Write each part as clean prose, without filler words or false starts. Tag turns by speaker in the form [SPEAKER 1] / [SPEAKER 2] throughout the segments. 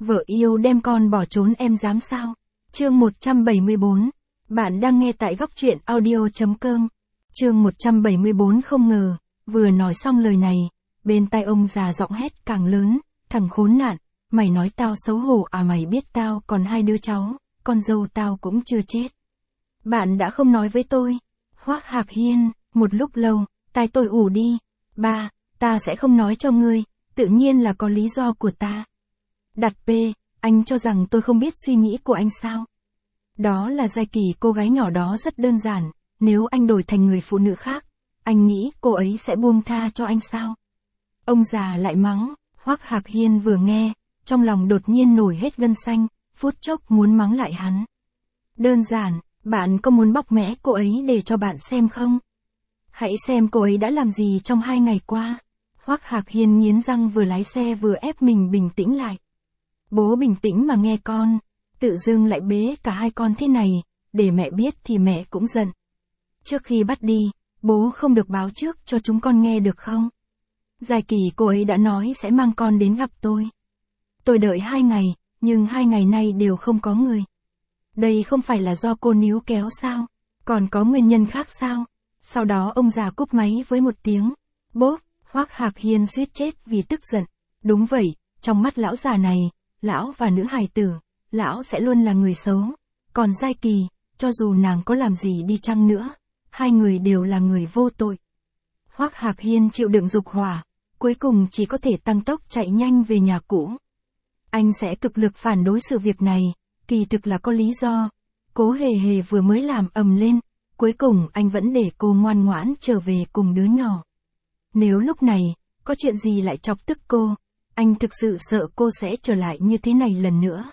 [SPEAKER 1] Vợ yêu đem con bỏ trốn em dám sao? Chương 174. Bạn đang nghe tại góc truyện audio.com. Chương 174. Không ngờ, vừa nói xong lời này, bên tai ông già giọng hét càng lớn, thằng khốn nạn, mày nói tao xấu hổ à? Mày biết tao còn 2 đứa cháu, con dâu tao cũng chưa chết. Bạn đã không nói với tôi. Hoắc Hạc Hiên, một lúc lâu, tai tôi ù đi. Ba, ta sẽ không nói cho ngươi, tự nhiên là có lý do của ta. Đặt P, anh cho rằng tôi không biết suy nghĩ của anh sao? Đó là Giai Kỳ, cô gái nhỏ đó rất đơn giản, nếu anh đổi thành người phụ nữ khác, anh nghĩ cô ấy sẽ buông tha cho anh sao? Ông già lại mắng. Hoắc Hạc Hiên vừa nghe, trong lòng đột nhiên nổi hết gân xanh, phút chốc muốn mắng lại hắn. Đơn giản, bạn có muốn bóc mẽ cô ấy để cho bạn xem không? Hãy xem cô ấy đã làm gì trong 2 ngày qua. Hoắc Hạc Hiên nghiến răng, vừa lái xe vừa ép mình bình tĩnh lại. Bố bình tĩnh mà nghe con, tự dưng lại bế cả 2 con thế này, để mẹ biết thì mẹ cũng giận. Trước khi bắt đi, bố không được báo trước cho chúng con nghe được không? Giai Kỳ cô ấy đã nói sẽ mang con đến gặp tôi. Tôi đợi 2 ngày, nhưng 2 ngày nay đều không có người. Đây không phải là do cô níu kéo sao? Còn có nguyên nhân khác sao? Sau đó ông già cúp máy với một tiếng. Bốp, Hoắc Hạc Hiên suýt chết vì tức giận. Đúng vậy, trong mắt lão già này, lão và nữ hài tử, lão sẽ luôn là người xấu. Còn Giai Kỳ, cho dù nàng có làm gì đi chăng nữa, 2 người đều là người vô tội. Hoắc Hạc Hiên chịu đựng dục hỏa, cuối cùng chỉ có thể tăng tốc chạy nhanh về nhà cũ. Anh sẽ cực lực phản đối sự việc này, kỳ thực là có lý do. Cố Hề Hề vừa mới làm ầm lên, cuối cùng anh vẫn để cô ngoan ngoãn trở về cùng đứa nhỏ. Nếu lúc này, có chuyện gì lại chọc tức cô, anh thực sự sợ cô sẽ trở lại như thế này lần nữa.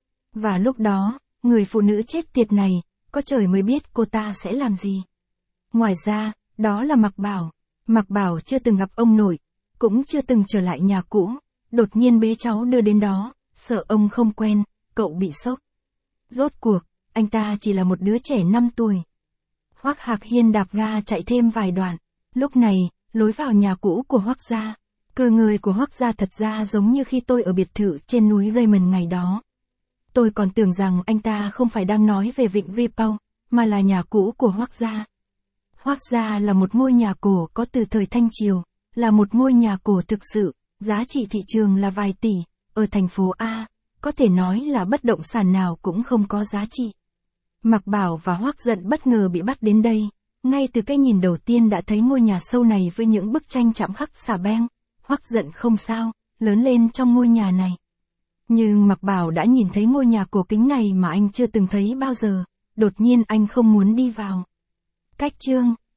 [SPEAKER 1] Và lúc đó, người phụ nữ chết tiệt này, có trời mới biết cô ta sẽ làm gì. Ngoài ra, đó là Mạc Bảo. Mạc Bảo chưa từng gặp ông nội, cũng chưa từng trở lại nhà cũ, đột nhiên bế cháu đưa đến đó, sợ ông không quen, cậu bị sốc. Rốt cuộc, anh ta chỉ là một đứa trẻ 5 tuổi. Hoắc Hạc Hiên đạp ga chạy thêm vài đoạn. Lúc này, lối vào nhà cũ của Hoắc gia. Cửa người của Hoắc gia thật ra giống như khi tôi ở biệt thự trên núi Raymond ngày đó. Tôi còn tưởng rằng anh ta không phải đang nói về vịnh Ripau, mà là nhà cũ của Hoắc gia. Hoắc gia là một ngôi nhà cổ có từ thời Thanh Triều, là một ngôi nhà cổ thực sự, giá trị thị trường là vài tỷ, ở thành phố A, có thể nói là bất động sản nào cũng không có giá trị. Mạc Bảo và Hoắc Dận bất ngờ bị bắt đến đây, ngay từ cái nhìn đầu tiên đã thấy ngôi nhà sâu này với những bức tranh chạm khắc xà beng. Hoắc Dận không sao, lớn lên trong ngôi nhà này. Nhưng Mạc Bảo đã nhìn thấy ngôi nhà cổ kính này mà anh chưa từng thấy bao giờ, đột nhiên anh không muốn đi vào. Cách chương